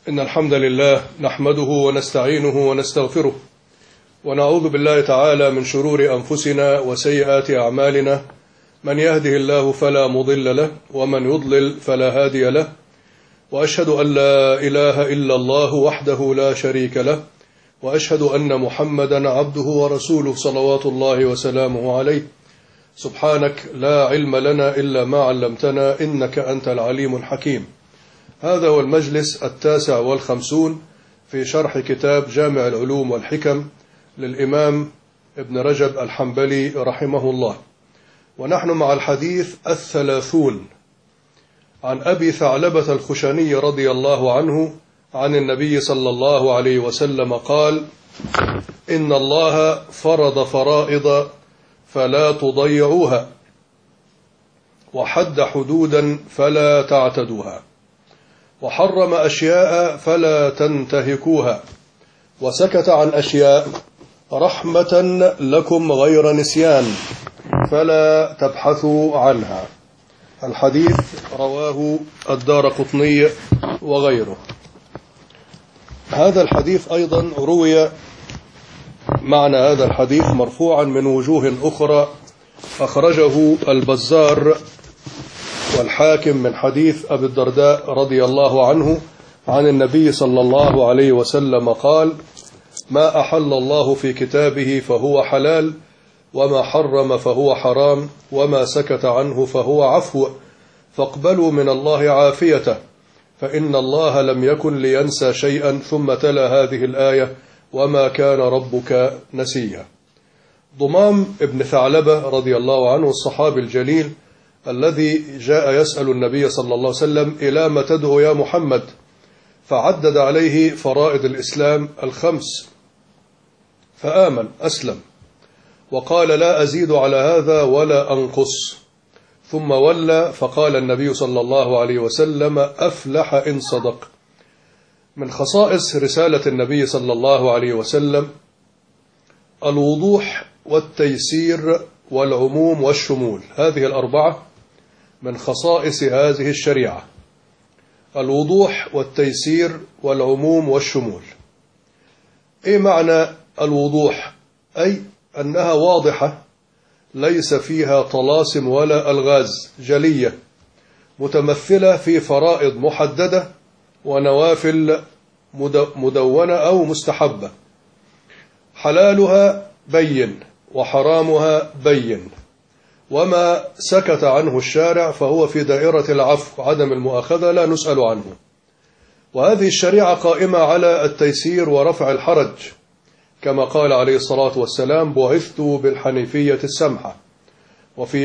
إن الحمد لله نحمده ونستعينه ونستغفره ونعوذ بالله تعالى من شرور أنفسنا وسيئات أعمالنا، من يهده الله فلا مضل له ومن يضلل فلا هادي له، وأشهد أن لا إله إلا الله وحده لا شريك له، وأشهد أن محمدا عبده ورسوله صلوات الله وسلامه عليه. سبحانك لا علم لنا إلا ما علمتنا إنك أنت العليم الحكيم. هذا هو المجلس 59 في شرح كتاب جامع العلوم والحكم للإمام ابن رجب الحنبلي رحمه الله، ونحن مع الحديث 30 عن أبي ثعلبة الخشني رضي الله عنه عن النبي صلى الله عليه وسلم قال: إن الله فرض فرائض فلا تضيعوها، وحد حدودا فلا تعتدوها، وحرم أشياء فلا تنتهكوها، وسكت عن أشياء رحمة لكم غير نسيان فلا تبحثوا عنها. الحديث رواه الدارقطني وغيره. هذا الحديث أيضا روي معنى هذا الحديث مرفوعا من وجوه أخرى، أخرجه البزار والحاكم من حديث أبي الدرداء رضي الله عنه عن النبي صلى الله عليه وسلم قال: ما أحل الله في كتابه فهو حلال، وما حرم فهو حرام، وما سكت عنه فهو عفو، فاقبلوا من الله عافيته، فإن الله لم يكن لينسى شيئا، ثم تلا هذه الآية: وما كان ربك نسيا. ضمام ابن ثعلبة رضي الله عنه الصحابي الجليل الذي جاء يسأل النبي صلى الله عليه وسلم: إلى ما تدعو يا محمد؟ فعدد عليه فرائض الإسلام 5، فآمن أسلم وقال: لا أزيد على هذا ولا أنقص. ثم ولى فقال النبي صلى الله عليه وسلم: أفلح إن صدق. من خصائص رسالة النبي صلى الله عليه وسلم الوضوح والتيسير والعموم والشمول. هذه الأربعة من خصائص هذه الشريعة: الوضوح والتيسير والعموم والشمول. إيه معنى الوضوح؟ أي أنها واضحة، ليس فيها طلاسم ولا ألغاز، جلية، متمثلة في فرائض محددة ونوافل مدونة أو مستحبة، حلالها بين وحرامها بين، وما سكت عنه الشارع فهو في دائرة العفو، عدم المؤاخذة، لا نسأل عنه. وهذه الشريعة قائمة على التيسير ورفع الحرج، كما قال عليه الصلاة والسلام: بعثت بالحنيفية السمحة. وفي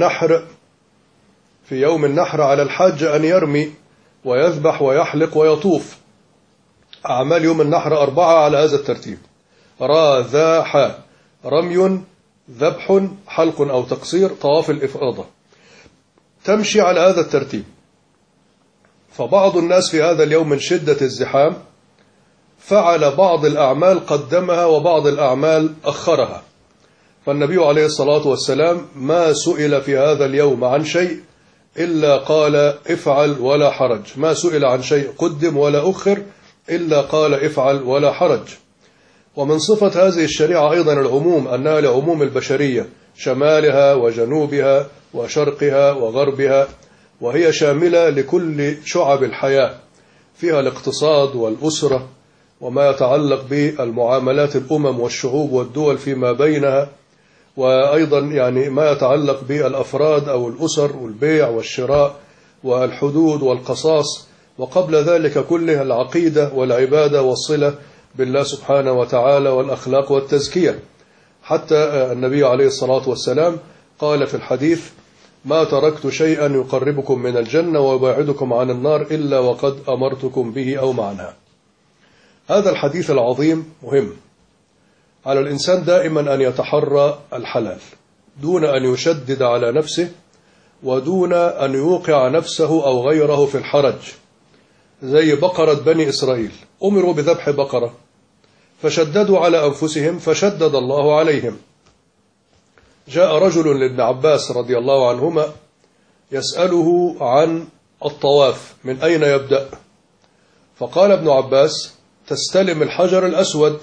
يوم النحر على الحاج أن يرمي ويذبح ويحلق ويطوف. أعمال يوم النحر 4 على هذا الترتيب: راذاح، رمي، ذبح، حلق أو تقصير، طواف الإفاضة، تمشي على هذا الترتيب. فبعض الناس في هذا اليوم من شدة الزحام فعل بعض الأعمال قدمها وبعض الأعمال أخرها. فالنبي عليه الصلاة والسلام ما سئل في هذا اليوم عن شيء إلا قال: افعل ولا حرج. ما سئل عن شيء قدم ولا أخر إلا قال: افعل ولا حرج. ومن صفة هذه الشريعة أيضا العموم، أنها لعموم البشرية، شمالها وجنوبها وشرقها وغربها، وهي شاملة لكل شعب الحياة، فيها الاقتصاد والأسرة وما يتعلق بالمعاملات الأمم والشعوب والدول فيما بينها، وأيضا ما يتعلق بالأفراد أو الأسر والبيع والشراء والحدود والقصاص، وقبل ذلك كله العقيدة والعبادة والصلة بالله سبحانه وتعالى والأخلاق والتزكية. حتى النبي عليه الصلاة والسلام قال في الحديث: ما تركت شيئا يقربكم من الجنة ويبعدكم عن النار إلا وقد أمرتكم به أو معناه. هذا الحديث العظيم مهم. على الإنسان دائما أن يتحرى الحلال دون أن يشدد على نفسه ودون أن يوقع نفسه أو غيره في الحرج. زي بقرة بني إسرائيل، أمروا بذبح بقرة فشددوا على أنفسهم فشدد الله عليهم. جاء رجل لابن عباس رضي الله عنهما يسأله عن الطواف من أين يبدأ، فقال ابن عباس: تستلم الحجر الأسود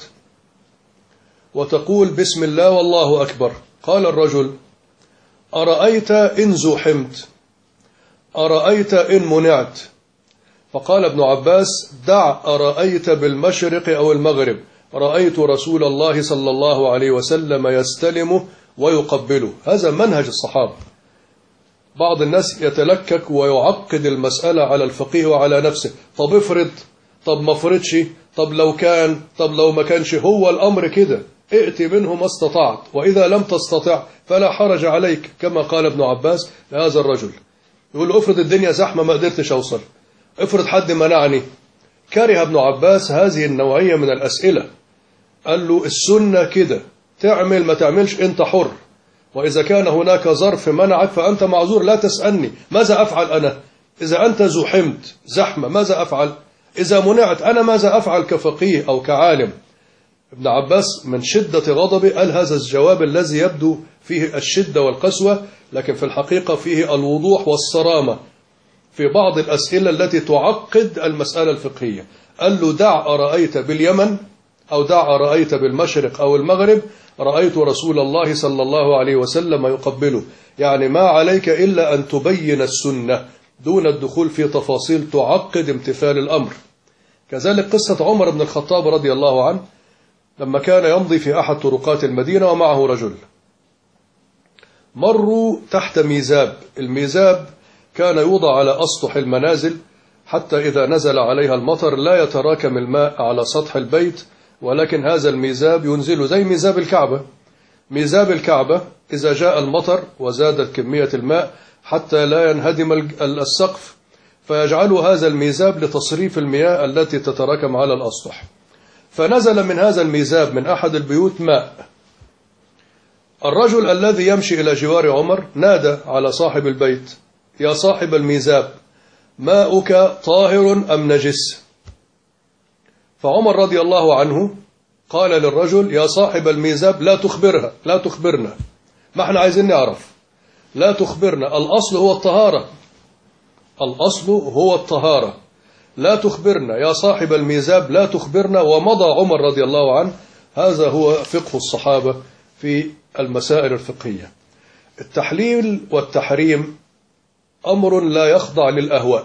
وتقول بسم الله والله أكبر. قال الرجل: أرأيت إن زحمت، أرأيت إن منعت. فقال ابن عباس: دع أرأيت بالمشرق أو المغرب، رأيت رسول الله صلى الله عليه وسلم يستلمه ويقبله. هذا منهج الصحابة. بعض الناس يتلكك ويعقد المسألة على الفقيه وعلى نفسه. طب افرض، طب ما افرضش، طب لو كان، طب لو ما كانش. هو الأمر كده، ائت منه ما استطعت، وإذا لم تستطع فلا حرج عليك، كما قال ابن عباس لهذا الرجل. يقول له: افرض الدنيا زحمة ما قدرتش أوصل، افرض حد منعني. كره ابن عباس هذه النوعية من الأسئلة. قال له: السنة كده، تعمل ما تعملش أنت حر، وإذا كان هناك ظرف منعك فأنت معذور، لا تسألني ماذا أفعل أنا. إذا أنت زحمت زحمة ماذا أفعل؟ إذا منعت أنا ماذا أفعل كفقيه أو كعالم؟ ابن عباس من شدة غضبه قال هذا الجواب الذي يبدو فيه الشدة والقسوة، لكن في الحقيقة فيه الوضوح والصرامة في بعض الأسئلة التي تعقد المسألة الفقهية. قال له: دع أرأيت باليمن، أو دع أرأيت بالمشرق أو المغرب، رأيت رسول الله صلى الله عليه وسلم يقبله. يعني ما عليك إلا أن تبين السنة دون الدخول في تفاصيل تعقد امتثال الأمر. كذلك قصة عمر بن الخطاب رضي الله عنه لما كان يمضي في أحد طرقات المدينة ومعه رجل، مروا تحت ميزاب. الميزاب كان يوضع على أسطح المنازل حتى إذا نزل عليها المطر لا يتراكم الماء على سطح البيت، ولكن هذا الميزاب ينزل زي ميزاب الكعبة. ميزاب الكعبة إذا جاء المطر وزادت كمية الماء حتى لا ينهدم السقف، فيجعلوا هذا الميزاب لتصريف المياه التي تتراكم على الأسطح. فنزل من هذا الميزاب من أحد البيوت ماء. الرجل الذي يمشي إلى جوار عمر نادى على صاحب البيت: يا صاحب الميزاب، ماؤك طاهر أم نجس؟ فعمر رضي الله عنه قال للرجل: يا صاحب الميزاب لا تخبرنا، ما احنا عايزين نعرف، لا تخبرنا، الأصل هو الطهارة، الأصل هو الطهارة، لا تخبرنا يا صاحب الميزاب، لا تخبرنا. ومضى عمر رضي الله عنه. هذا هو فقه الصحابة في المسائل الفقهية. التحليل والتحريم أمر لا يخضع للأهواء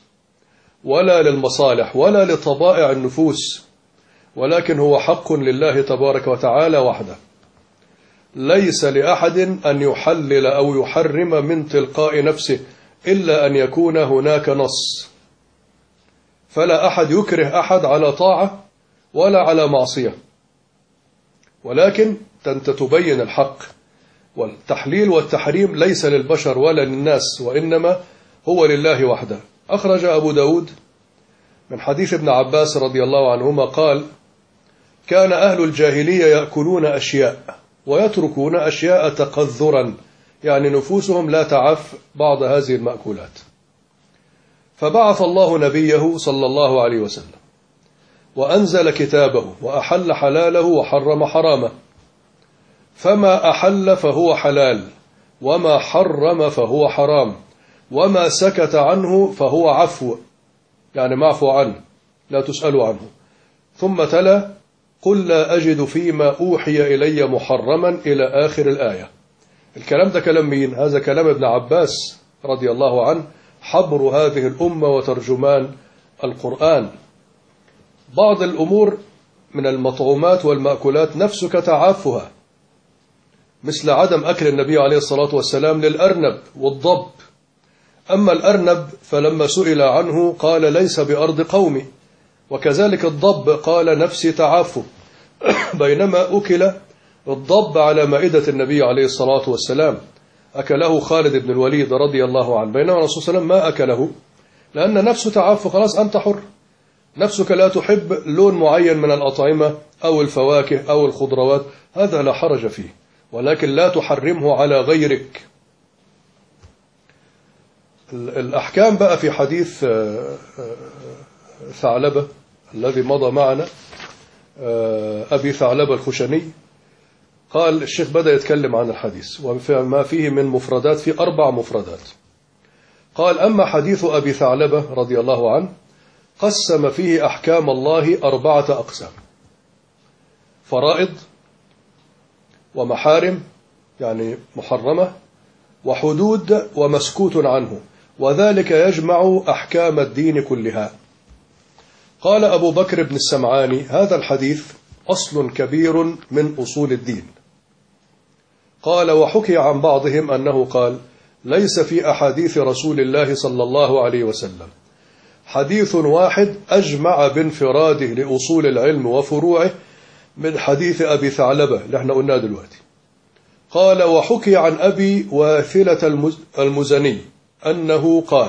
ولا للمصالح ولا لطبائع النفوس، ولكن هو حق لله تبارك وتعالى وحده. ليس لأحد أن يحلل أو يحرم من تلقاء نفسه إلا أن يكون هناك نص. فلا أحد يكره أحد على طاعة ولا على معصية، ولكن أنت تبين الحق. والتحليل والتحريم ليس للبشر ولا للناس، وإنما هو لله وحده. أخرج أبو داود من حديث ابن عباس رضي الله عنهما قال: كان أهل الجاهلية يأكلون أشياء ويتركون أشياء تقذرا، يعني نفوسهم لا تعف بعض هذه المأكولات. فبعث الله نبيه صلى الله عليه وسلم وأنزل كتابه وأحل حلاله وحرم حرامه، فما أحل فهو حلال، وما حرم فهو حرام، وما سكت عنه فهو عفو، يعني معفو عنه لا تسأل عنه. ثم تلا: قل لا أجد فيما أوحي إلي محرما إلى آخر الآية. الكلام ده كلام مين؟ هذا كلام ابن عباس رضي الله عنه، حبر هذه الأمة وترجمان القرآن. بعض الأمور من المطعومات والمأكولات نفسك تعافها، مثل عدم أكل النبي عليه الصلاة والسلام للأرنب والضب. أما الأرنب فلما سئل عنه قال: ليس بأرض قومي، وكذلك الضب قال: نفسي تعافه. بينما أكل الضب على مائدة النبي عليه الصلاة والسلام، أكله خالد بن الوليد رضي الله عنه، بينما الرسول صلى الله عليه وسلم ما أكله، لأن نفسه تعافه. خلاص أنت حر، نفسك لا تحب لون معين من الأطعمة أو الفواكه أو الخضروات، هذا لا حرج فيه، ولكن لا تحرمه على غيرك. الأحكام بقى في حديث ثعلبة الذي مضى معنا، أبي ثعلبة الخشني. قال الشيخ بدأ يتكلم عن الحديث وما فيه من مفردات، في 4 مفردات. قال: أما حديث أبي ثعلبة رضي الله عنه قسم فيه أحكام الله 4 أقسام: فرائض، ومحارم يعني محرمة، وحدود، ومسكوت عنه، وذلك يجمع أحكام الدين كلها. قال أبو بكر بن السمعاني: هذا الحديث أصل كبير من أصول الدين. قال: وحكي عن بعضهم أنه قال: ليس في أحاديث رسول الله صلى الله عليه وسلم حديث واحد أجمع بانفراده لأصول العلم وفروعه من حديث أبي ثعلبة اللي احنا قلناه دلوقتي. قال: وحكي عن أبي واثلة المزني أنه قال: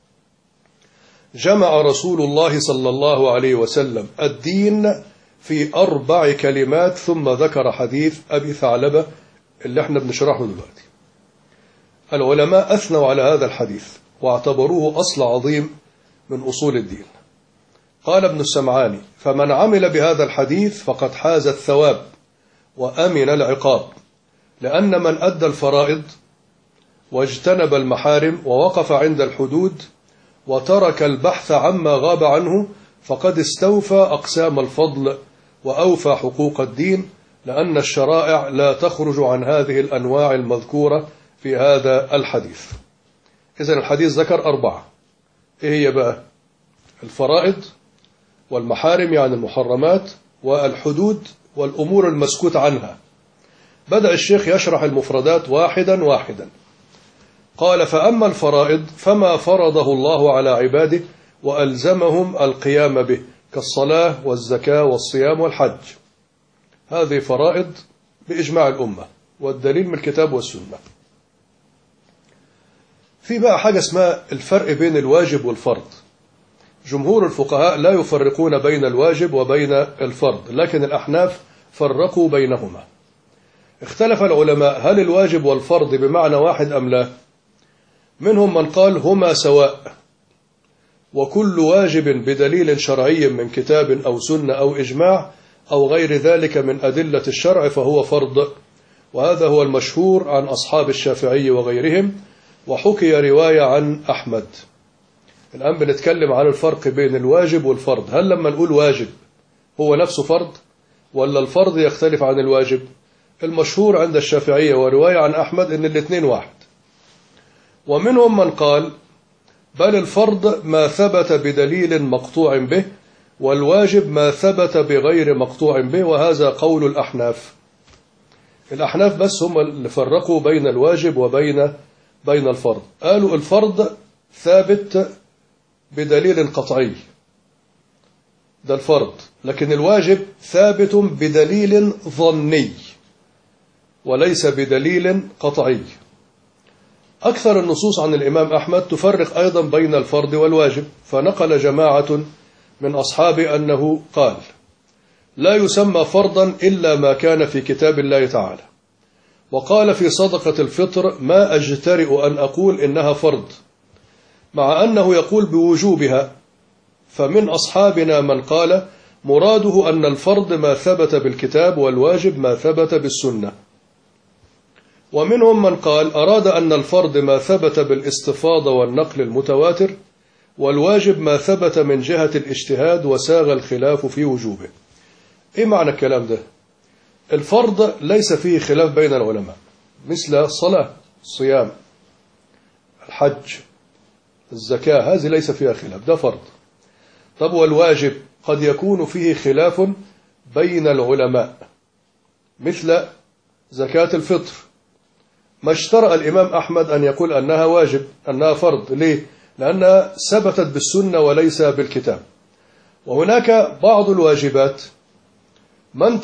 جمع رسول الله صلى الله عليه وسلم الدين في 4 كلمات، ثم ذكر حديث أبي ثعلبة اللي احنا بنشرحه دلوقتي. العلماء أثنوا على هذا الحديث واعتبروه أصل عظيم من أصول الدين. قال ابن السمعاني: فمن عمل بهذا الحديث فقد حاز الثواب وأمن العقاب، لأن من أدى الفرائض واجتنب المحارم ووقف عند الحدود وترك البحث عما غاب عنه فقد استوفى أقسام الفضل وأوفى حقوق الدين، لأن الشرائع لا تخرج عن هذه الأنواع المذكورة في هذا الحديث. إذن الحديث ذكر 4. إيه هي بقى؟ الفرائض، والمحارم يعني المحرمات، والحدود، والأمور المسكوت عنها. بدأ الشيخ يشرح المفردات واحدا واحدا. قال: فأما الفرائض فما فرضه الله على عباده وألزمهم القيام به، كالصلاة والزكاة والصيام والحج. هذه فرائض بإجماع الأمة، والدليل من الكتاب والسنة. في بقى حاجة اسمها الفرق بين الواجب والفرض. جمهور الفقهاء لا يفرقون بين الواجب وبين الفرض، لكن الأحناف فرقوا بينهما. اختلف العلماء هل الواجب والفرض بمعنى واحد أم لا؟ منهم من قال هما سواء، وكل واجب بدليل شرعي من كتاب أو سنة أو إجماع أو غير ذلك من أدلة الشرع فهو فرض، وهذا هو المشهور عن أصحاب الشافعي وغيرهم، وحكي رواية عن أحمد. الآن بنتكلم عن الفرق بين الواجب والفرض. هل لما نقول واجب هو نفسه فرض، ولا الفرض يختلف عن الواجب؟ المشهور عند الشافعية ورواية عن أحمد إن الاثنين واحد. ومنهم من قال بل الفرض ما ثبت بدليل مقطوع به، والواجب ما ثبت بغير مقطوع به، وهذا قول الأحناف. الأحناف بس هم اللي فرقوا بين الواجب وبين الفرض. قالوا الفرض ثابت بدليل قطعي، ده الفرض، لكن الواجب ثابت بدليل ظني وليس بدليل قطعي. أكثر النصوص عن الإمام أحمد تفرق أيضا بين الفرض والواجب، فنقل جماعة من أصحابه أنه قال: لا يسمى فرضا إلا ما كان في كتاب الله تعالى. وقال في صدقة الفطر: ما أجترئ أن أقول إنها فرض، مع أنه يقول بوجوبها. فمن أصحابنا من قال مراده أن الفرض ما ثبت بالكتاب، والواجب ما ثبت بالسنة. ومنهم من قال أراد أن الفرض ما ثبت بالاستفاضة والنقل المتواتر، والواجب ما ثبت من جهة الاجتهاد وساغ الخلاف في وجوبه. إيه معنى الكلام ده؟ الفرض ليس فيه خلاف بين العلماء، مثل الصلاة، الصيام، الحج، الزكاة، هذه ليس فيها خلاف، ده فرض. طب والواجب قد يكون فيه خلاف بين العلماء، مثل زكاة الفطر. ما اشترأ الإمام أحمد أن يقول أنها واجب، أنها فرض. ليه؟ لأنها ثبتت بالسنة وليس بالكتاب. وهناك بعض الواجبات من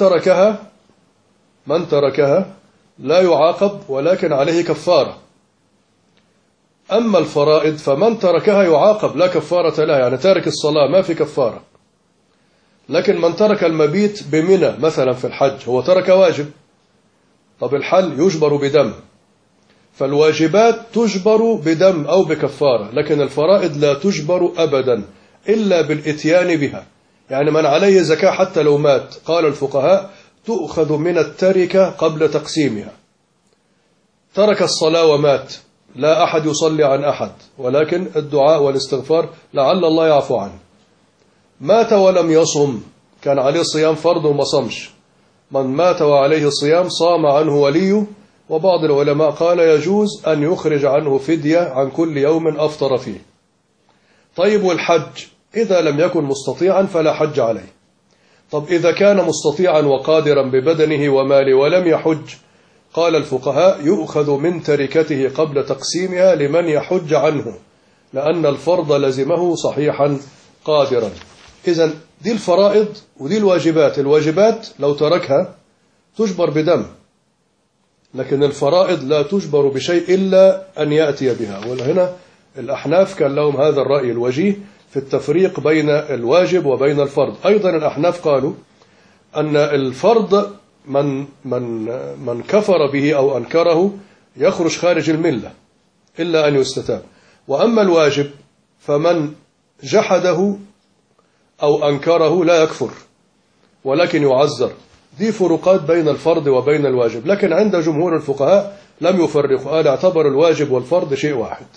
تركها لا يعاقب ولكن عليه كفارة. أما الفرائض فمن تركها يعاقب لا كفارة له، يعني تارك الصلاة ما في كفارة. لكن من ترك المبيت بمنى مثلا في الحج هو ترك واجب. طب الحل يجبر بدم، فالواجبات تجبر بدم أو بكفارة، لكن الفرائض لا تجبر أبدا إلا بالإتيان بها. يعني من عليه زكاة حتى لو مات، قال الفقهاء تؤخذ من التركة قبل تقسيمها. ترك الصلاة ومات، لا أحد يصلي عن أحد، ولكن الدعاء والاستغفار لعل الله يعفو عنه. مات ولم يصم، كان عليه صيام فرض وما صمش، من مات وعليه الصيام صام عنه وليه. وبعض العلماء قال يجوز أن يخرج عنه فدية عن كل يوم أفطر فيه. طيب والحج إذا لم يكن مستطيعا فلا حج عليه. طب إذا كان مستطيعا وقادرا ببدنه وماله ولم يحج، قال الفقهاء يؤخذ من تركته قبل تقسيمها لمن يحج عنه، لأن الفرض لزمه صحيحا قادرا. إذن دي الفرائض ودي الواجبات. الواجبات لو تركها تجبر بدم، لكن الفرائض لا تجبر بشيء إلا أن يأتي بها. وهنا الأحناف كان لهم هذا الرأي الوجيه في التفريق بين الواجب وبين الفرض. أيضا الأحناف قالوا أن الفرض من كفر به أو أنكره يخرج خارج الملة إلا أن يستتاب، وأما الواجب فمن جحده أو أنكره لا يكفر ولكن يعذر. دي فروقات بين الفرض وبين الواجب، لكن عند جمهور الفقهاء لم يفرقوا، قال اعتبر الواجب والفرض شيء واحد.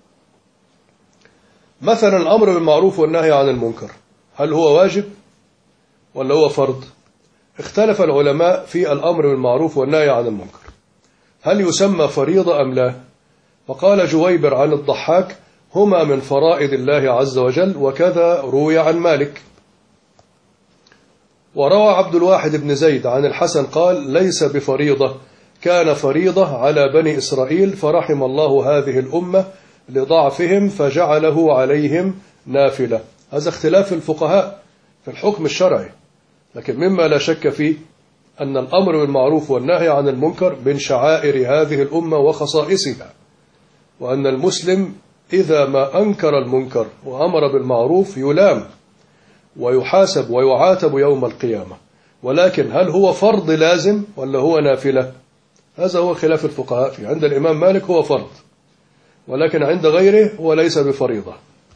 مثلا الأمر بالمعروف والنهي عن المنكر، هل هو واجب ولا هو فرض؟ اختلف العلماء في الأمر بالمعروف والنهي عن المنكر، هل يسمى فريضة أم لا؟ فقال جويبر عن الضحاك هما من فرائض الله عز وجل، وكذا روي عن مالك. وروى عبد الواحد بن زيد عن الحسن قال ليس بفريضة، كان فريضة على بني إسرائيل فرحم الله هذه الأمة لضعفهم فجعله عليهم نافلة. هذا اختلاف الفقهاء في الحكم الشرعي، لكن مما لا شك فيه أن الأمر بالمعروف والنهي عن المنكر من شعائر هذه الأمة وخصائصها، وأن المسلم إذا ما أنكر المنكر وأمر بالمعروف يلام ويحاسب ويعاتب يوم القيامة. ولكن هل هو فرض لازم ولا هو نافلة؟ هذا هو خلاف الفقهاء فيه. عند الإمام مالك هو فرض، ولكن عند غيره هو ليس بفريضة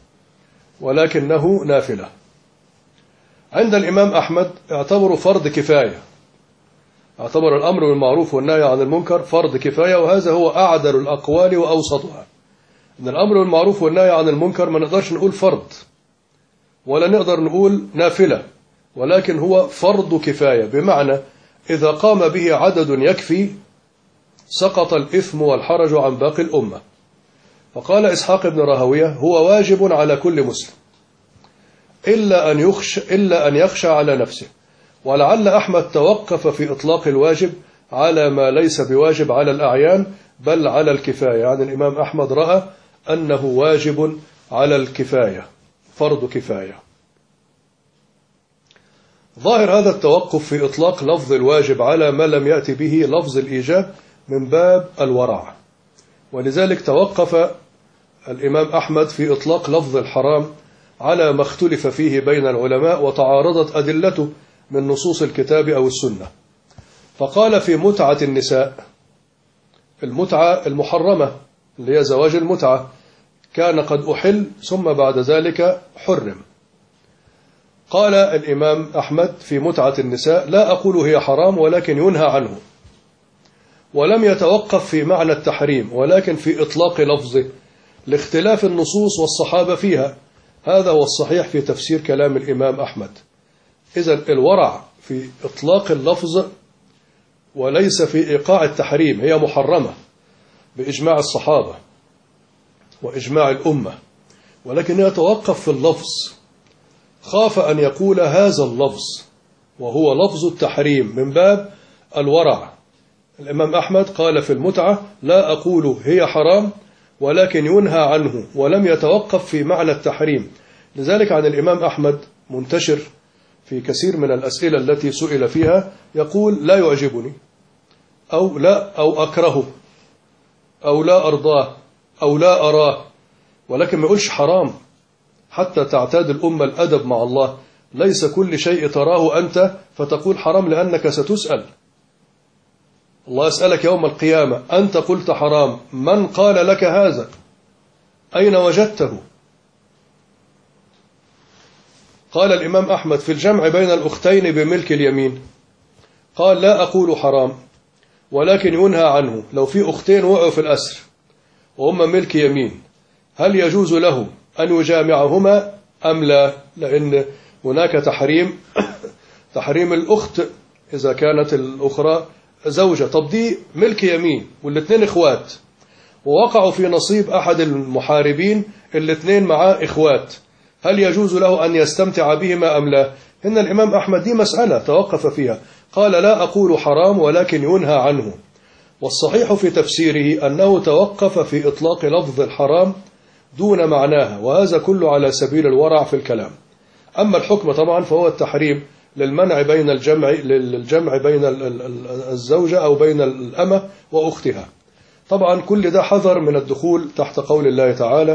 ولكنه نافلة. عند الإمام أحمد اعتبروا فرض كفاية، اعتبر الأمر بالمعروف والنهي عن المنكر فرض كفاية، وهذا هو أعدل الأقوال وأوسطها. إن الأمر بالمعروف والنهي عن المنكر ما نقدرش نقول فرض ولا نقدر نقول نافلة، ولكن هو فرض كفاية، بمعنى إذا قام به عدد يكفي سقط الإثم والحرج عن باقي الأمة. فقال إسحاق بن راهويه هو واجب على كل مسلم إلا أن يخشى على نفسه. ولعل أحمد توقف في إطلاق الواجب على ما ليس بواجب على الأعيان بل على الكفاية، يعني الإمام أحمد رأى أنه واجب على الكفاية، فرض كفاية. ظاهر هذا التوقف في إطلاق لفظ الواجب على ما لم يأتي به لفظ الإيجاب من باب الورع، ولذلك توقف الإمام أحمد في إطلاق لفظ الحرام على ما اختلف فيه بين العلماء وتعارضت أدلته من نصوص الكتاب أو السنة. فقال في متعة النساء، المتعة المحرمة اللي هي زواج المتعة، كان قد أحل ثم بعد ذلك حرم. قال الإمام أحمد في متعة النساء لا أقول هي حرام ولكن ينهى عنه، ولم يتوقف في معنى التحريم ولكن في إطلاق لفظه لاختلاف النصوص والصحابة فيها. هذا هو الصحيح في تفسير كلام الإمام أحمد. إذن الورع في إطلاق اللفظ وليس في إيقاع التحريم، هي محرمة بإجماع الصحابة وإجماع الأمة، ولكن يتوقف في اللفظ، خاف أن يقول هذا اللفظ وهو لفظ التحريم من باب الورع. الإمام أحمد قال في المتعة لا أقول هي حرام ولكن ينهى عنه، ولم يتوقف في معنى التحريم. لذلك عن الإمام أحمد منتشر في كثير من الأسئلة التي سئل فيها يقول لا يعجبني أو أكرهه أو لا أرضاه أو لا أراه، ولكن ما يقولش حرام حتى تعتاد الأمة الأدب مع الله. ليس كل شيء تراه أنت فتقول حرام لأنك ستسأل. الله يسألك يوم القيامة أنت قلت حرام، من قال لك هذا؟ أين وجدته؟ قال الإمام أحمد في الجمع بين الأختين بملك اليمين، قال لا أقول حرام ولكن ينهى عنه. لو في أختين وقعوا في الأسر وهم ملك يمين، هل يجوز له أن يجامعهما أم لا؟ لأن هناك تحريم الأخت إذا كانت الأخرى زوجة. طب دي ملك يمين والاثنين إخوات ووقعوا في نصيب أحد المحاربين، الاثنين معاه إخوات، هل يجوز له أن يستمتع بهما أم لا؟ إن الإمام أحمد دي مسألة توقف فيها، قال لا أقول حرام ولكن ينهى عنه، والصحيح في تفسيره أنه توقف في إطلاق لفظ الحرام دون معناها، وهذا كله على سبيل الورع في الكلام. أما الحكم طبعا فهو التحريم للمنع بين للجمع بين الزوجة أو بين الأمة وأختها. طبعا كل ده حذر من الدخول تحت قول الله تعالى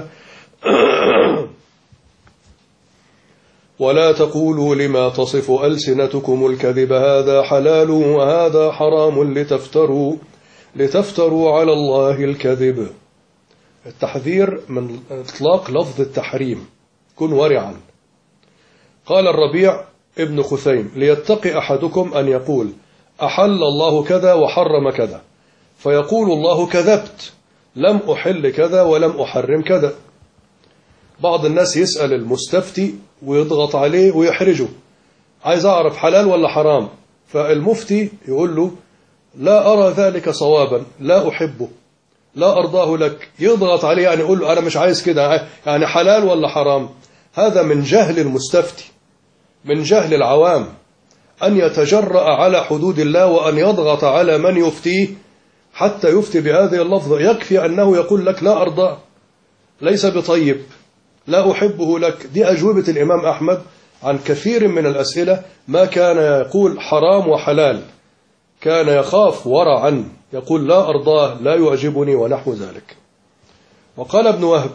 ولا تقولوا لما تصف ألسنتكم الكذب هذا حلال وهذا حرام لتفتروا على الله الكذب. التحذير من إطلاق لفظ التحريم، كن ورعا. قال الربيع ابن خثيم ليتقي أحدكم أن يقول أحل الله كذا وحرم كذا، فيقول الله كذبت، لم أحل كذا ولم أحرم كذا. بعض الناس يسأل المستفتي ويضغط عليه ويحرجه، عايز أعرف حلال ولا حرام، فالمفتي يقول له لا أرى ذلك صوابا، لا أحبه، لا أرضاه لك، يضغط عليه يعني يقول له أنا مش عايز كده، يعني حلال ولا حرام. هذا من جهل المستفتي، من جهل العوام، أن يتجرأ على حدود الله وأن يضغط على من يفتيه حتى يفتي بهذه اللفظة. يكفي أنه يقول لك لا أرضاه، ليس بطيب، لا أحبه لك. دي أجوبة الإمام أحمد عن كثير من الأسئلة، ما كان يقول حرام وحلال، كان يخاف ورعا يقول لا أرضاه، لا يعجبني ونحو ذلك. وقال ابن وهب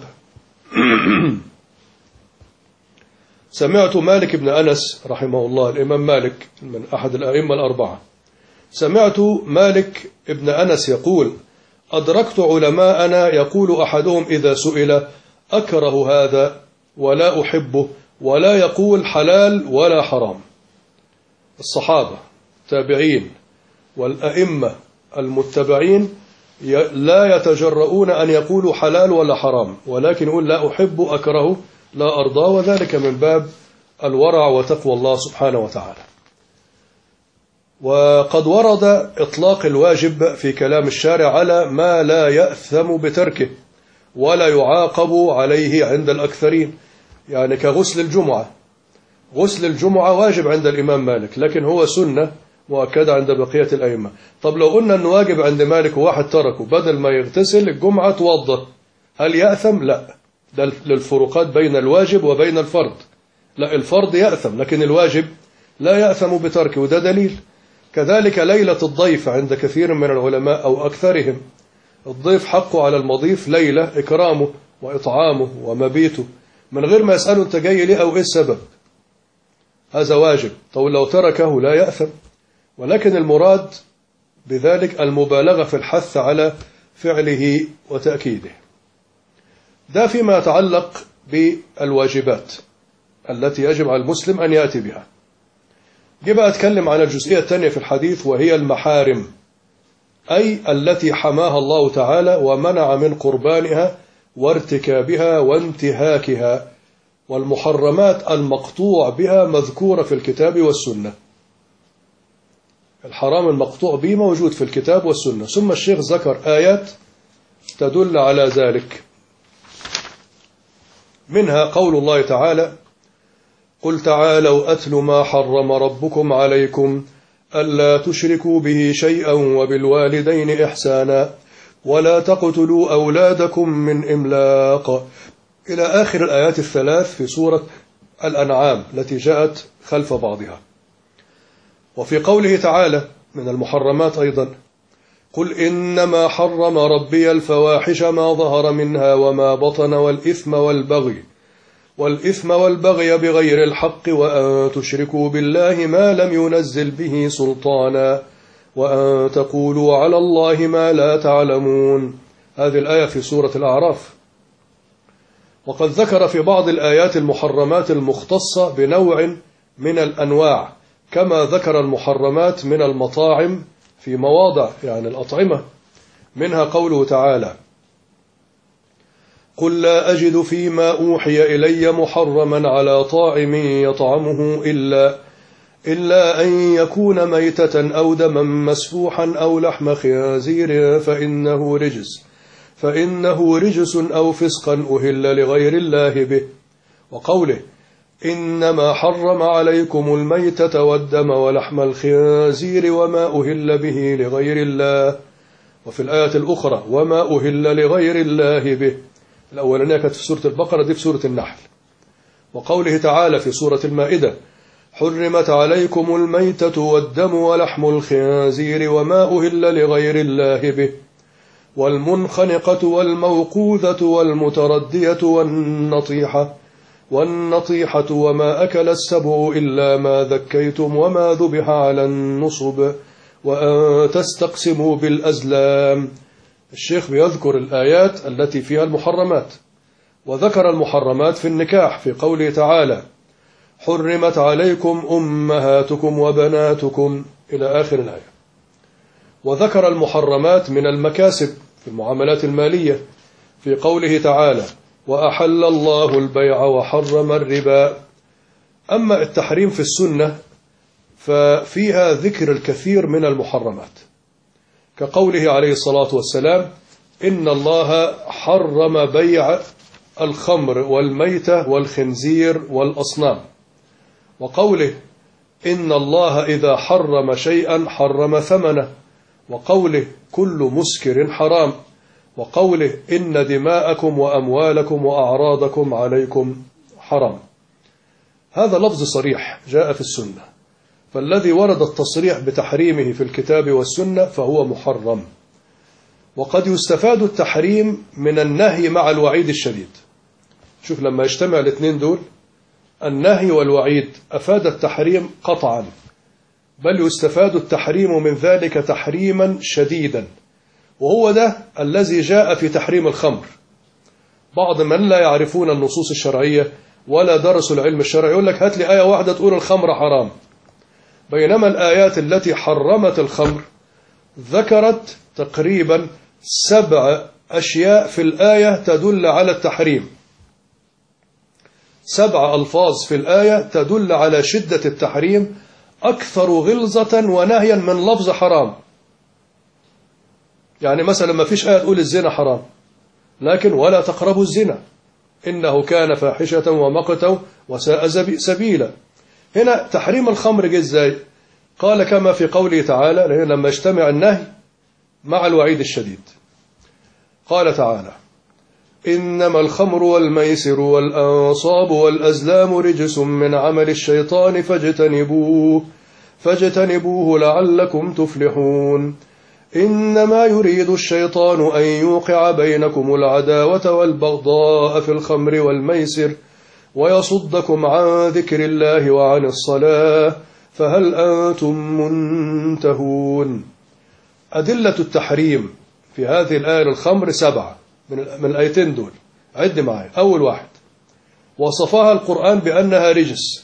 سمعت مالك بن أنس رحمه الله، الإمام مالك من أحد الأئمة الأربعة، سمعت مالك بن أنس يقول أدركت علماءنا يقول أحدهم إذا سئل أكره هذا ولا أحبه، ولا يقول حلال ولا حرام. الصحابة التابعين والأئمة المتبعين لا يتجرؤون أن يقولوا حلال ولا حرام، ولكن يقول لا أحب أكره لا أرضى، وذلك من باب الورع وتقوى الله سبحانه وتعالى. وقد ورد إطلاق الواجب في كلام الشارع على ما لا يأثم بتركه ولا يعاقب عليه عند الأكثرين، يعني كغسل الجمعة. غسل الجمعة واجب عند الإمام مالك، لكن هو سنة مؤكدة عند بقية الأئمة. طب لو قلنا أنه واجب عند مالك وواحد تركه، بدل ما يغتسل الجمعة توضأ، هل يأثم؟ لا، ده للفروقات بين الواجب وبين الفرض. لا، الفرض يأثم لكن الواجب لا يأثم بتركه، وده دليل. كذلك ليلة الضيف عند كثير من العلماء أو أكثرهم، الضيف حقه على المضيف ليلة إكرامه وإطعامه ومبيته من غير ما يسأله أنت جاي ليه أو إيه السبب، هذا واجب. طب لو تركه لا يأثم، ولكن المراد بذلك المبالغة في الحث على فعله وتأكيده. ده فيما يتعلق بالواجبات التي يجب على المسلم أن يأتي بها. جي بقى أتكلم عن الجزئية الثانية في الحديث، وهي المحارم، أي التي حماها الله تعالى ومنع من قربانها وارتكابها وانتهاكها. والمحرمات المقطوع بها مذكورة في الكتاب والسنة. الحرام المقطوع به موجود في الكتاب والسنة، ثم الشيخ ذكر آيات تدل على ذلك، منها قول الله تعالى قل تعالوا أتل ما حرم ربكم عليكم ألا تشركوا به شيئا وبالوالدين إحسانا ولا تقتلوا أولادكم من إملاق، إلى آخر الآيات الثلاث في سورة الأنعام التي جاءت خلف بعضها. وفي قوله تعالى من المحرمات أيضا قل إنما حرم ربي الفواحش ما ظهر منها وما بطن والإثم والبغي بغير الحق وأن تشركوا بالله ما لم ينزل به سلطانا وأن تقولوا على الله ما لا تعلمون. هذه الآية في سورة الأعراف. وقد ذكر في بعض الآيات المحرمات المختصة بنوع من الأنواع، كما ذكر المحرمات من المطاعم في مواضع، يعني الأطعمة، منها قوله تعالى قل لا أجد فيما أوحي إلي محرما على طاعم يطعمه إلا أن يكون ميتة أو دما مسفوحا أو لحم خنزير فإنه رجس أو فسقا أهل لغير الله به. وقوله إنما حرم عليكم الميتة والدم ولحم الخنزير وما أهل به لغير الله. وفي الآية الأخرى وما أهل لغير الله به. الأولانية كانت في سورة البقرة، دي في سورة النحل. وقوله تعالى في سورة المائدة حرمت عليكم الميتة والدم ولحم الخنزير وما أهل لغير الله به والمنخنقة والموقوذة والمتردية والنطيحة وما أكل السبع إلا ما ذكيتم وما ذبح على النصب وأن تستقسموا بالأزلام. الشيخ بيذكر الآيات التي فيها المحرمات، وذكر المحرمات في النكاح في قوله تعالى حرمت عليكم أمهاتكم وبناتكم إلى آخر الآية. وذكر المحرمات من المكاسب في المعاملات المالية في قوله تعالى وأحل الله البيع وحرم الربا. أما التحريم في السنة ففيها ذكر الكثير من المحرمات، كقوله عليه الصلاة والسلام إن الله حرم بيع الخمر والميتة والخنزير والأصنام. وقوله إن الله إذا حرم شيئا حرم ثمنه. وقوله كل مسكر حرام. وقوله إن دماءكم وأموالكم وأعراضكم عليكم حرام. هذا لفظ صريح جاء في السنة، فالذي ورد التصريح بتحريمه في الكتاب والسنة فهو محرم. وقد يستفاد التحريم من النهي مع الوعيد الشديد. شوف لما يجتمع الاثنين دول، النهي والوعيد، أفاد التحريم قطعا، بل يستفاد التحريم من ذلك تحريما شديدا، وهو ده الذي جاء في تحريم الخمر. بعض من لا يعرفون النصوص الشرعية ولا درسوا العلم الشرعي يقول لك هات لي آية واحدة تقول الخمر حرام، بينما الآيات التي حرمت الخمر ذكرت تقريبا 7 أشياء في الآية تدل على التحريم، 7 ألفاظ في الآية تدل على شدة التحريم أكثر غلظة ونهيا من لفظ حرام. يعني مثلا ما فيش آية تقول الزنا حرام، لكن ولا تقربوا الزنا إنه كان فاحشة ومقتا وساء سبيلا. هنا تحريم الخمر جه ازاي؟ قال كما في قوله تعالى لما اجتمع النهي مع الوعيد الشديد. قال تعالى إنما الخمر والميسر والأنصاب والأزلام رجس من عمل الشيطان فاجتنبوه لعلكم تفلحون. إنما يريد الشيطان أن يوقع بينكم العداوة والبغضاء في الخمر والميسر ويصدكم عن ذكر الله وعن الصلاة فهل أنتم منتهون. أدلة التحريم في هذه الآية الخمر 7 من الآيتين دول. عد معي. أول واحد وصفها القرآن بأنها رجس.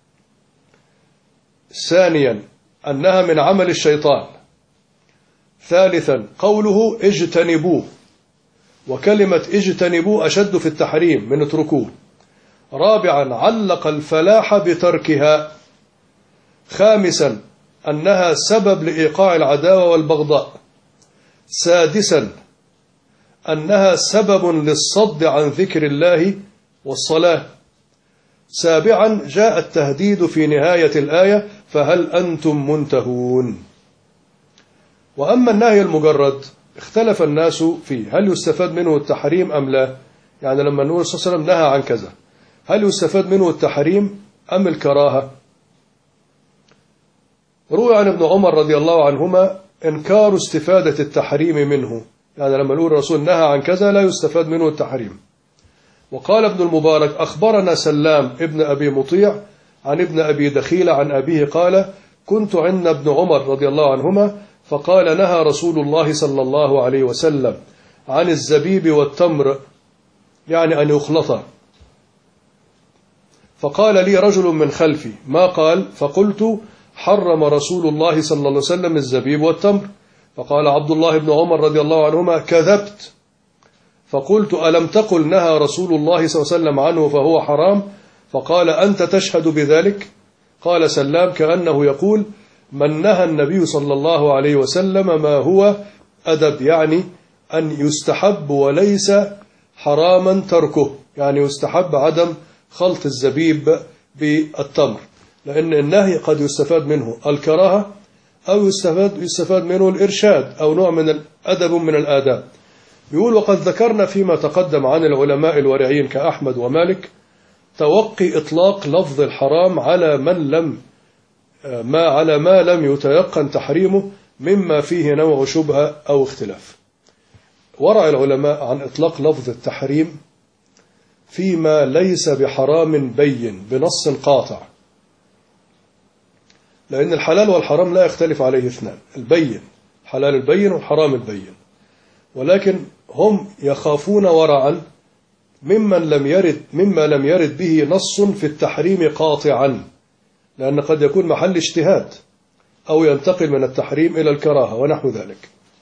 ثانيا أنها من عمل الشيطان. ثالثا قوله اجتنبوه، وكلمة اجتنبوه أشد في التحريم من اتركوه. رابعا علق الفلاح بتركها. خامسا أنها سبب لإيقاع العداوة والبغضاء. سادسا أنها سبب للصد عن ذكر الله والصلاة. سابعا جاء التهديد في نهاية الآية فهل أنتم منتهون. وأما النهي المجرد اختلف الناس فيه، هل يستفاد منه التحريم أم لا؟ يعني لما النبي صلى الله عليه وسلم نهى عن كذا، هل يستفاد منه التحريم أم الكراهة؟ روى عن ابن عمر رضي الله عنهما إنكار استفادة التحريم منه، يعني لما نقول الرسول نهى عن كذا لا يستفاد منه التحريم. وقال ابن المبارك أخبرنا سلام ابن أبي مطيع عن ابن أبي دخيل عن أبيه قال كنت عند ابن عمر رضي الله عنهما فقال نهى رسول الله صلى الله عليه وسلم عن الزبيب والتمر، يعني أن يخلطا. فقال لي رجل من خلفي ما قال؟ فقلت حرم رسول الله صلى الله عليه وسلم الزبيب والتمر. فقال عبد الله بن عمر رضي الله عنهما كذبت، فقلت ألم تقل نهى رسول الله صلى الله عليه وسلم عنه فهو حرام؟ فقال أنت تشهد بذلك؟ قال سلام كأنه يقول من نهى النبي صلى الله عليه وسلم ما هو أدب، يعني أن يستحب وليس حراما تركه، يعني يستحب عدم خلط الزبيب بالتمر، لأن النهي قد يستفاد منه الكراهة أو يستفاد منه الإرشاد أو نوع من الأدب من الآداب. يقول وقد ذكرنا فيما تقدم عن العلماء الورعين كأحمد ومالك توقي إطلاق لفظ الحرام على ما لم يتيقن تحريمه مما فيه نوع شبهة أو اختلاف. ورع العلماء عن إطلاق لفظ التحريم فيما ليس بحرام بين بنص قاطع، لأن الحلال والحرام لا يختلف عليه اثنان، البين حلال البين والحرام البين، ولكن هم يخافون ورعا مما لم يرد به نص في التحريم قاطعا، لأن قد يكون محل اجتهاد أو ينتقل من التحريم إلى الكراهة ونحو ذلك.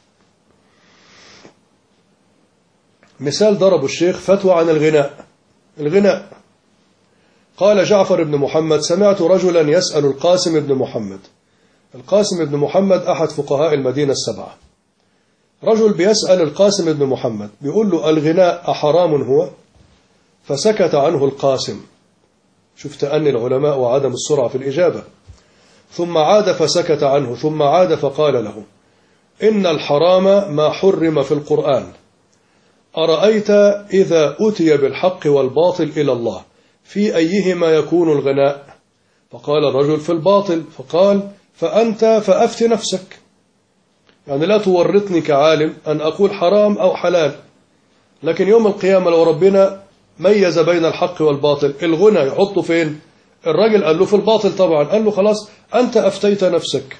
مثال ضرب الشيخ فتوى عن الغناء. قال جعفر بن محمد سمعت رجلا يسأل القاسم بن محمد. القاسم بن محمد أحد فقهاء المدينة السبعة. رجل بيسأل القاسم بن محمد بيقول له الغناء أحرام هو؟ فسكت عنه القاسم. شوف تأني العلماء وعدم السرعة في الإجابة. ثم عاد فسكت عنه، ثم عاد فقال له إن الحرام ما حرم في القرآن، أرأيت إذا أتي بالحق والباطل إلى الله في أيهما يكون الغناء؟ فقال الرجل في الباطل. فقال فأنت فأفت نفسك، يعني لا تورطني كعالم أن أقول حرام أو حلال، لكن يوم القيامة لو ربنا ميز بين الحق والباطل الغنى يحطه فين؟ الرجل قال له في الباطل طبعا، قال له خلاص أنت أفتيت نفسك.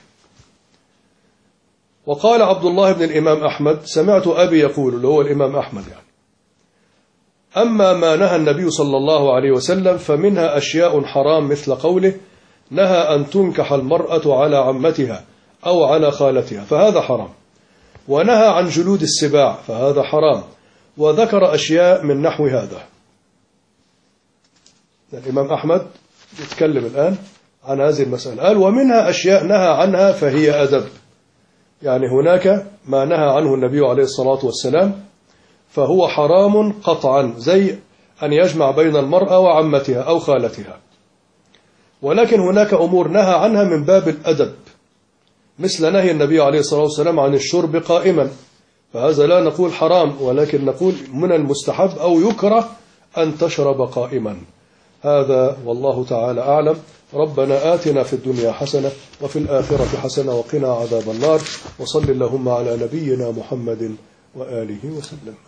وقال عبد الله بن الإمام أحمد سمعت أبي يقول، اللي هو الإمام أحمد يعني، أما ما نهى النبي صلى الله عليه وسلم فمنها أشياء حرام مثل قوله نهى أن تنكح المرأة على عمتها أو على خالتها فهذا حرام، ونهى عن جلود السباع فهذا حرام، وذكر أشياء من نحو هذا. الإمام أحمد يتكلم الآن عن هذه المسألة، قال ومنها أشياء نهى عنها فهي أدب، يعني هناك ما نهى عنه النبي عليه الصلاة والسلام فهو حرام قطعا، زي أن يجمع بين المرأة وعمتها أو خالتها. ولكن هناك أمور نهى عنها من باب الأدب، مثل نهي النبي عليه الصلاة والسلام عن الشرب قائما، فهذا لا نقول حرام، ولكن نقول من المستحب أو يكره أن تشرب قائما. هذا والله تعالى أعلم. ربنا آتنا في الدنيا حسنة وفي الآخرة حسنة وقنا عذاب النار، وصل اللهم على نبينا محمد وآله وسلم.